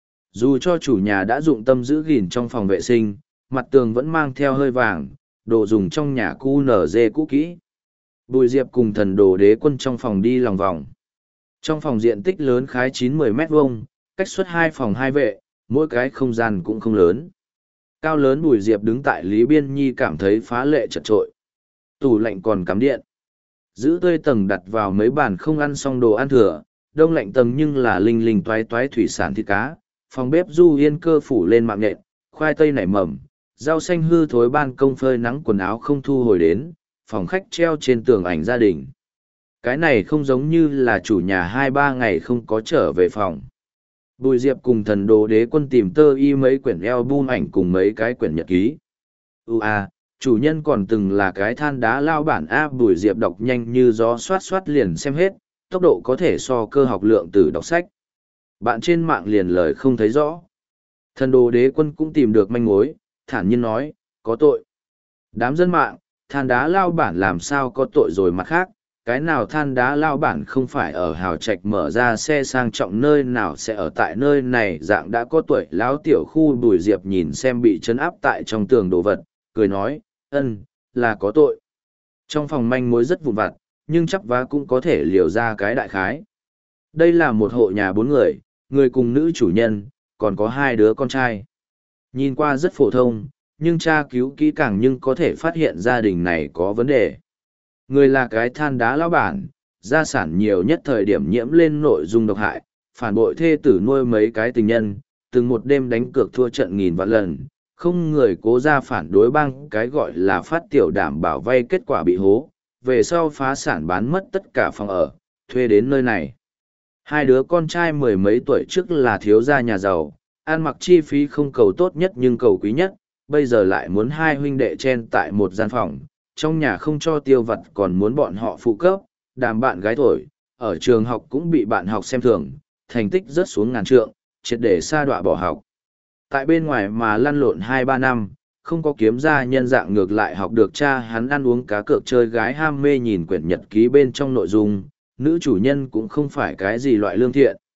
Dù cho chủ nhà đã dụng tâm giữ gìn trong phòng vệ sinh, mặt tường vẫn mang theo hơi vàng, đồ dùng trong nhà cu nở dê cũ kỹ. Bùi Diệp cùng thần đồ đế quân trong phòng đi lòng vòng. Trong phòng diện tích lớn khái chín mươi mét vuông, cách xuất hai phòng hai vệ, mỗi cái không gian cũng không lớn. Cao lớn Bùi Diệp đứng tại Lý Biên Nhi cảm thấy phá lệ chật trội. Tủ lạnh còn cắm điện. Giữ tươi tầng đặt vào mấy bàn không ăn xong đồ ăn thừa, đông lạnh tầng nhưng là linh linh toái toái thủy sản thịt cá. Phòng bếp du yên cơ phủ lên mạng nhện, khoai tây nảy mầm, rau xanh hư thối ban công phơi nắng quần áo không thu hồi đến, phòng khách treo trên tường ảnh gia đình. Cái này không giống như là chủ nhà hai ba ngày không có trở về phòng. Bùi Diệp cùng thần đồ đế quân tìm tơ y mấy quyển album ảnh cùng mấy cái quyển nhật ký. Ú à, chủ nhân còn từng là cái than đá lao bản A. Bùi Diệp đọc nhanh như gió xoát xoát liền xem hết, tốc độ có thể so cơ học lượng từ đọc sách. Bạn trên mạng liền lời không thấy rõ. Thần đồ đế quân cũng tìm được manh mối, thản nhiên nói, có tội. Đám dân mạng, than đá lao bản làm sao có tội rồi mặt khác, cái nào than đá lao bản không phải ở hào trạch mở ra xe sang trọng nơi nào sẽ ở tại nơi này dạng đã có tuổi lão tiểu khu. Bùi Diệp nhìn xem bị chấn áp tại trong tường đồ vật, cười nói, ân, là có tội. Trong phòng manh mối rất vụn vặt, nhưng chắp vá cũng có thể liều ra cái đại khái. Đây là một hộ nhà bốn người, người cùng nữ chủ nhân, còn có hai đứa con trai. Nhìn qua rất phổ thông, nhưng tra cứu kỹ càng nhưng có thể phát hiện gia đình này có vấn đề. Người là cái than đá lão bản, gia sản nhiều nhất thời điểm nhiễm lên nội dung độc hại, phản bội thê tử nuôi mấy cái tình nhân, từng một đêm đánh cược thua trận nghìn vạn lần, không người cố ra phản đối băng cái gọi là phát tiểu đảm bảo vay kết quả bị hố, về sau phá sản bán mất tất cả phòng ở, thuê đến nơi này. Hai đứa con trai mười mấy tuổi trước là thiếu gia nhà giàu, ăn mặc chi phí không cầu tốt nhất nhưng cầu quý nhất, bây giờ lại muốn hai huynh đệ chen tại một gian phòng, trong nhà không cho tiêu vặt còn muốn bọn họ phụ cấp, đàm bạn gái thổi, ở trường học cũng bị bạn học xem thường, thành tích rớt xuống ngàn trượng, triệt để sa đọa bỏ học. Tại bên ngoài mà lăn lộn hai ba năm, không có kiếm ra nhân dạng ngược lại học được cha hắn ăn uống cá cược chơi gái ham mê nhìn quyển nhật ký bên trong nội dung, nữ chủ nhân cũng không phải cái gì loại lương thiện.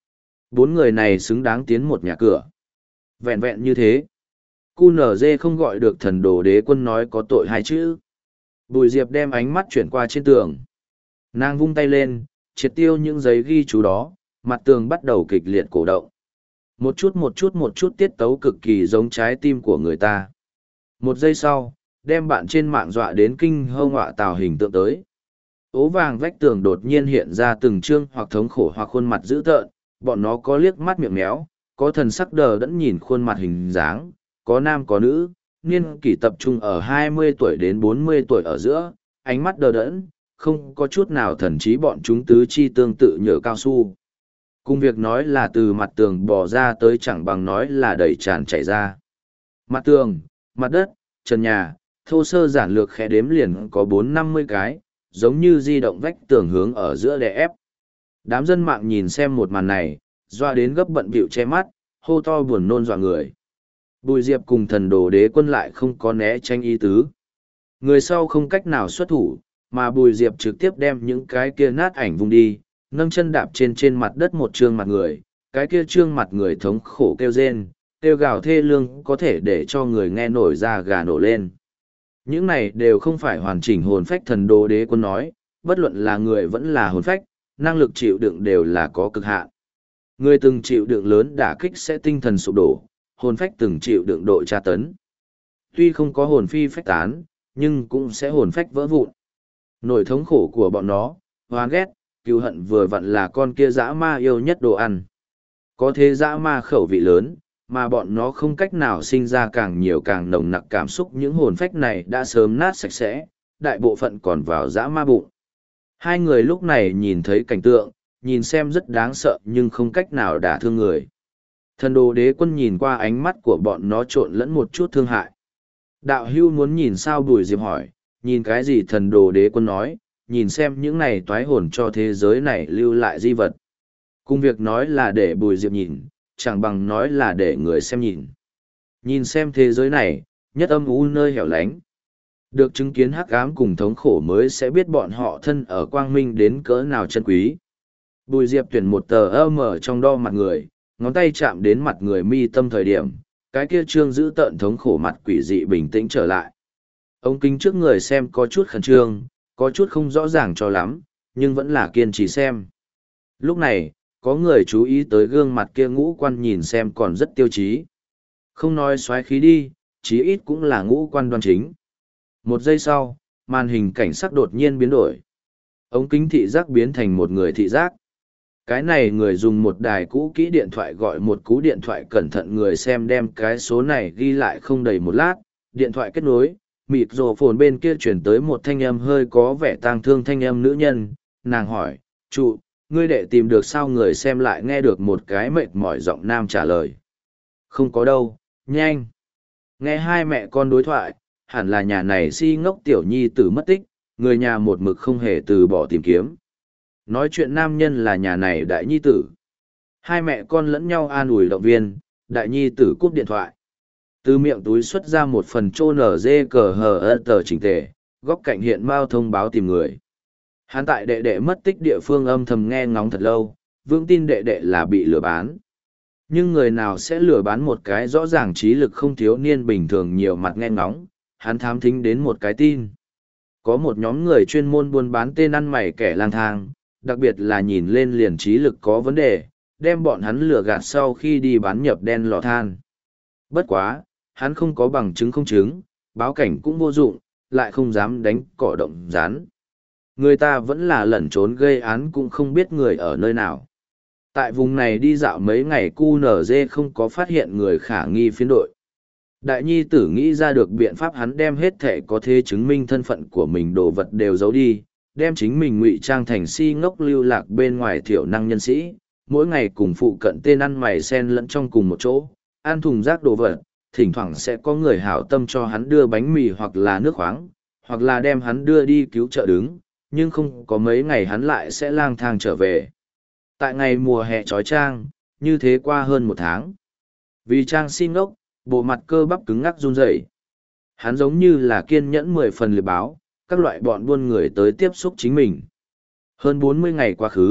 Bốn người này xứng đáng tiến một nhà cửa. Vẹn vẹn như thế. Cu nở dê không gọi được thần đồ đế quân nói có tội hai chữ. Bùi Diệp đem ánh mắt chuyển qua trên tường. Nàng vung tay lên, triệt tiêu những giấy ghi chú đó, mặt tường bắt đầu kịch liệt cổ động. Một chút một chút một chút tiết tấu cực kỳ giống trái tim của người ta. Một giây sau, đem bạn trên mạng dọa đến kinh hông họa tào hình tượng tới. Ố vàng vách tường đột nhiên hiện ra từng chương hoặc thống khổ hoặc khuôn mặt dữ tợn, bọn nó có liếc mắt miệng méo, có thần sắc đờ đẫn nhìn khuôn mặt hình dáng, có nam có nữ, niên kỷ tập trung ở hai mươi tuổi đến bốn mươi tuổi ở giữa, ánh mắt đờ đẫn, không có chút nào thần trí bọn chúng tứ chi tương tự nhựa cao su. Cùng việc nói là từ mặt tường bò ra tới chẳng bằng nói là đẩy tràn chảy ra. Mặt tường, mặt đất, trần nhà, thô sơ giản lược khẽ đếm liền có bốn năm mươi cái, giống như di động vách tường hướng ở giữa đè ép. Đám dân mạng nhìn xem một màn này, doa đến gấp bận bịu che mắt, hô to buồn nôn dọa người. Bùi Diệp cùng thần đồ đế quân lại không có né tránh ý tứ. Người sau không cách nào xuất thủ, mà Bùi Diệp trực tiếp đem những cái kia nát ảnh vung đi, nâng chân đạp trên trên mặt đất một trương mặt người, cái kia trương mặt người thống khổ kêu rên, kêu gào thê lương có thể để cho người nghe nổi da gà nổ lên. Những này đều không phải hoàn chỉnh hồn phách thần đồ đế quân nói, bất luận là người vẫn là hồn phách, năng lực chịu đựng đều là có cực hạn. Người từng chịu đựng lớn đả kích sẽ tinh thần sụp đổ, hồn phách từng chịu đựng độ tra tấn. Tuy không có hồn phi phách tán, nhưng cũng sẽ hồn phách vỡ vụn. Nỗi thống khổ của bọn nó, hoán ghét, cứu hận vừa vặn là con kia dã ma yêu nhất đồ ăn. Có thế dã ma khẩu vị lớn, mà bọn nó không cách nào sinh ra càng nhiều càng nồng nặc cảm xúc, những hồn phách này đã sớm nát sạch sẽ, đại bộ phận còn vào dã ma bụng. Hai người lúc này nhìn thấy cảnh tượng, nhìn xem rất đáng sợ nhưng không cách nào đả thương người. Thần đồ đế quân nhìn qua ánh mắt của bọn nó trộn lẫn một chút thương hại. Đạo hưu muốn nhìn sao? Bùi Diệp hỏi, nhìn cái gì? Thần đồ đế quân nói, nhìn xem những này toái hồn cho thế giới này lưu lại di vật. Cùng việc nói là để Bùi Diệp nhìn, chẳng bằng nói là để người xem nhìn. Nhìn xem thế giới này, nhất âm u nơi hẻo lánh. Được chứng kiến hắc ám cùng thống khổ mới sẽ biết bọn họ thân ở quang minh đến cỡ nào chân quý. Bùi Diệp tuyển một tờ âm ở trong đo mặt người, ngón tay chạm đến mặt người mi tâm thời điểm, cái kia trương giữ tợn thống khổ mặt quỷ dị bình tĩnh trở lại. Ống kính trước người xem có chút khẩn trương, có chút không rõ ràng cho lắm, nhưng vẫn là kiên trì xem. Lúc này, có người chú ý tới gương mặt kia ngũ quan nhìn xem còn rất tiêu chí. Không nói xoáy khí đi, chí ít cũng là ngũ quan đoan chính. Một giây sau, màn hình cảnh sắc đột nhiên biến đổi. Ống kính thị giác biến thành một người thị giác. Cái này người dùng một đài cũ kỹ điện thoại gọi một cú điện thoại, cẩn thận người xem đem cái số này ghi lại không đầy một lát, điện thoại kết nối, mịt rồ phồn bên kia chuyển tới một thanh âm hơi có vẻ tang thương thanh âm nữ nhân, nàng hỏi, trụ, ngươi đệ tìm được sao? Người xem lại nghe được một cái mệt mỏi giọng nam trả lời. Không có đâu, nhanh. Nghe hai mẹ con đối thoại, hẳn là nhà này si ngốc tiểu nhi tử mất tích, người nhà một mực không hề từ bỏ tìm kiếm. Nói chuyện nam nhân là nhà này đại nhi tử. Hai mẹ con lẫn nhau an ủi động viên, đại nhi tử cúp điện thoại. Từ miệng túi xuất ra một phần trô nở dê cờ hờ ơ tờ chỉnh tề, góc cạnh hiện mao thông báo tìm người. Hắn tại đệ đệ mất tích địa phương âm thầm nghe ngóng thật lâu, vững tin đệ đệ là bị lừa bán. Nhưng người nào sẽ lừa bán một cái rõ ràng trí lực không thiếu niên bình thường nhiều mặt nghe ngóng, hắn thám thính đến một cái tin. Có một nhóm người chuyên môn buôn bán tên ăn mày kẻ lang thang, đặc biệt là nhìn lên liền trí lực có vấn đề, đem bọn hắn lừa gạt sau khi đi bán nhập đen lò than. Bất quá, hắn không có bằng chứng không chứng, báo cảnh cũng vô dụng, lại không dám đánh cỏ động rán. Người ta vẫn là lẩn trốn gây án cũng không biết người ở nơi nào. Tại vùng này đi dạo mấy ngày cu nở dê không có phát hiện người khả nghi phiến đội. Đại nhi tử nghĩ ra được biện pháp, hắn đem hết thể có thể chứng minh thân phận của mình đồ vật đều giấu đi, đem chính mình ngụy trang thành si ngốc lưu lạc bên ngoài thiểu năng nhân sĩ, mỗi ngày cùng phụ cận tên ăn mày sen lẫn trong cùng một chỗ, ăn thùng rác đồ vật, thỉnh thoảng sẽ có người hảo tâm cho hắn đưa bánh mì hoặc là nước khoáng, hoặc là đem hắn đưa đi cứu trợ đứng, nhưng không có mấy ngày hắn lại sẽ lang thang trở về. Tại ngày mùa hè trói trang, như thế qua hơn một tháng. Vì trang si ngốc, bộ mặt cơ bắp cứng ngắc run rẩy. Hắn giống như là kiên nhẫn mười phần liệp báo, các loại bọn buôn người tới tiếp xúc chính mình. Hơn bốn mươi ngày quá khứ,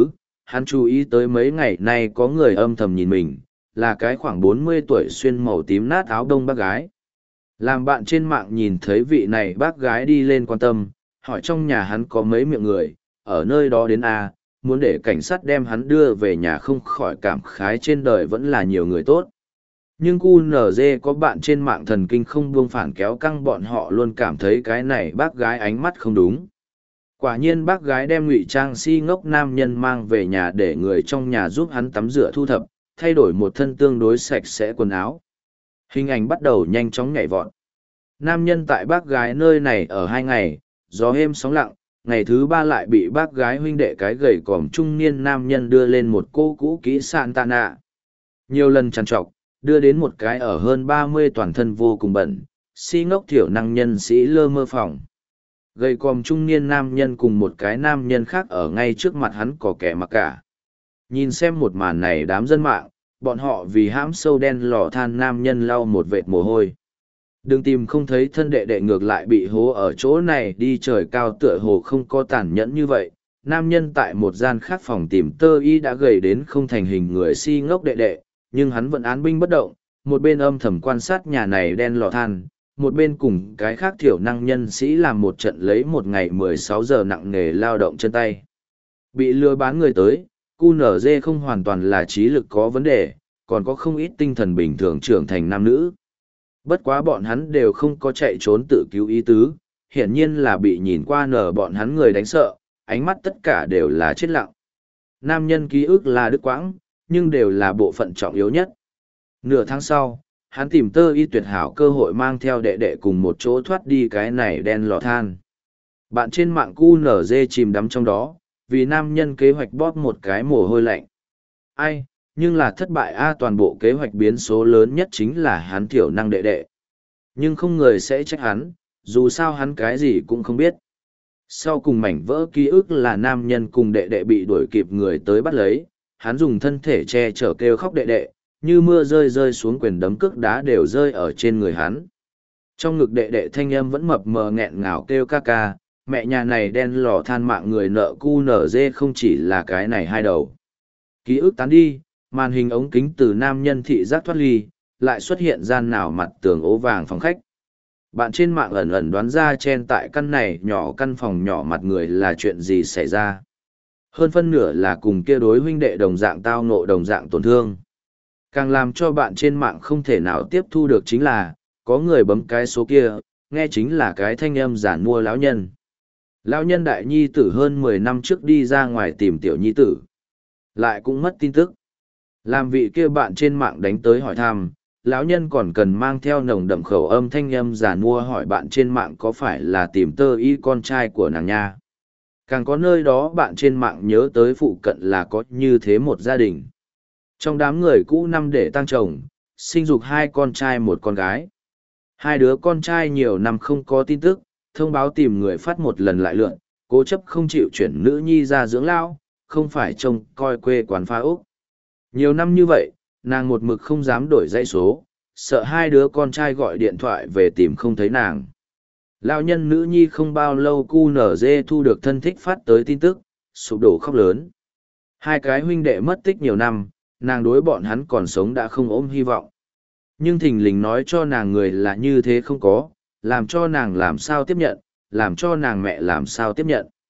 hắn chú ý tới mấy ngày nay có người âm thầm nhìn mình, là cái khoảng bốn mươi tuổi xuyên màu tím nát áo đông bác gái. Làm bạn trên mạng nhìn thấy vị này bác gái đi lên quan tâm, hỏi trong nhà hắn có mấy miệng người, ở nơi đó đến A, muốn để cảnh sát đem hắn đưa về nhà không khỏi cảm khái trên đời vẫn là nhiều người tốt. Nhưng cu nờ dê có bạn trên mạng thần kinh không buông phản kéo căng bọn họ luôn cảm thấy cái này bác gái ánh mắt không đúng. Quả nhiên bác gái đem ngụy trang si ngốc nam nhân mang về nhà để người trong nhà giúp hắn tắm rửa thu thập, thay đổi một thân tương đối sạch sẽ quần áo. Hình ảnh bắt đầu nhanh chóng nhảy vọt. Nam nhân tại bác gái nơi này ở hai ngày, gió êm sóng lặng, ngày thứ ba lại bị bác gái huynh đệ cái gầy còm trung niên nam nhân đưa lên một cô cũ kỹ Santana. Nhiều lần trằn trọc, đưa đến một cái ở hơn ba mươi toàn thân vô cùng bẩn, si ngốc thiểu năng nhân sĩ lơ mơ phòng. Gầy còm trung niên nam nhân cùng một cái nam nhân khác ở ngay trước mặt hắn có kẻ mặc cả. Nhìn xem một màn này đám dân mạng, bọn họ vì hãm sâu đen lò than nam nhân lau một vệt mồ hôi. Đừng tìm không thấy thân đệ đệ ngược lại bị hố ở chỗ này đi trời cao tựa hồ không có tàn nhẫn như vậy. Nam nhân tại một gian khác phòng tìm tơ y đã gầy đến không thành hình người si ngốc đệ đệ, nhưng hắn vẫn án binh bất động, một bên âm thầm quan sát nhà này đen lò than, một bên cùng cái khác thiểu năng nhân sĩ làm một trận lấy một ngày mười sáu giờ nặng nề lao động chân tay. Bị lừa bán người tới, cu nở dê không hoàn toàn là trí lực có vấn đề, còn có không ít tinh thần bình thường trưởng thành nam nữ. Bất quá bọn hắn đều không có chạy trốn tự cứu ý tứ, hiển nhiên là bị nhìn qua nở bọn hắn người đánh sợ, ánh mắt tất cả đều là chết lặng. Nam nhân ký ức là đứt quãng, nhưng đều là bộ phận trọng yếu nhất. Nửa tháng sau, hắn tìm tơ y tuyệt hảo cơ hội mang theo đệ đệ cùng một chỗ thoát đi cái này đen lò than. Bạn trên mạng cu nở dê chìm đắm trong đó, vì nam nhân kế hoạch bóp một cái mồ hôi lạnh. Ai, nhưng là thất bại a toàn bộ kế hoạch biến số lớn nhất chính là hắn thiểu năng đệ đệ. Nhưng không người sẽ trách hắn, dù sao hắn cái gì cũng không biết. Sau cùng mảnh vỡ ký ức là nam nhân cùng đệ đệ bị đuổi kịp người tới bắt lấy, hắn dùng thân thể che chở kêu khóc đệ đệ, như mưa rơi rơi xuống quyền đấm cước đá đều rơi ở trên người hắn. Trong ngực đệ đệ thanh âm vẫn mập mờ nghẹn ngào kêu ca ca, mẹ nhà này đen lò than mạng người nợ cu nở dê không chỉ là cái này hai đầu. Ký ức tán đi, màn hình ống kính từ nam nhân thị giác thoát ly, lại xuất hiện gian nào mặt tường ố vàng phòng khách. Bạn trên mạng ẩn ẩn đoán ra trên tại căn này nhỏ căn phòng nhỏ mặt người là chuyện gì xảy ra. Hơn phân nửa là cùng kia đối huynh đệ đồng dạng tao ngộ đồng dạng tổn thương. Càng làm cho bạn trên mạng không thể nào tiếp thu được chính là, có người bấm cái số kia, nghe chính là cái thanh âm giản mua lão nhân. Lão nhân đại nhi tử hơn mười năm trước đi ra ngoài tìm tiểu nhi tử. Lại cũng mất tin tức. Làm vị kia bạn trên mạng đánh tới hỏi thăm, lão nhân còn cần mang theo nồng đậm khẩu âm thanh âm giản mua hỏi bạn trên mạng có phải là tìm tơ y con trai của nàng nha. Càng có nơi đó bạn trên mạng nhớ tới phụ cận là có như thế một gia đình. Trong đám người cũ năm để tăng chồng, sinh dục hai con trai một con gái. Hai đứa con trai nhiều năm không có tin tức, thông báo tìm người phát một lần lại lượn, cố chấp không chịu chuyển nữ nhi ra dưỡng lao, không phải trông coi quê quán pha úc. Nhiều năm như vậy, nàng một mực không dám đổi dãy số, sợ hai đứa con trai gọi điện thoại về tìm không thấy nàng. Lão nhân nữ nhi không bao lâu cu nở dê thu được thân thích phát tới tin tức, sụp đổ khóc lớn. Hai cái huynh đệ mất tích nhiều năm, nàng đối bọn hắn còn sống đã không ôm hy vọng. Nhưng thình lình nói cho nàng người là như thế không có, làm cho nàng làm sao tiếp nhận, làm cho nàng mẹ làm sao tiếp nhận.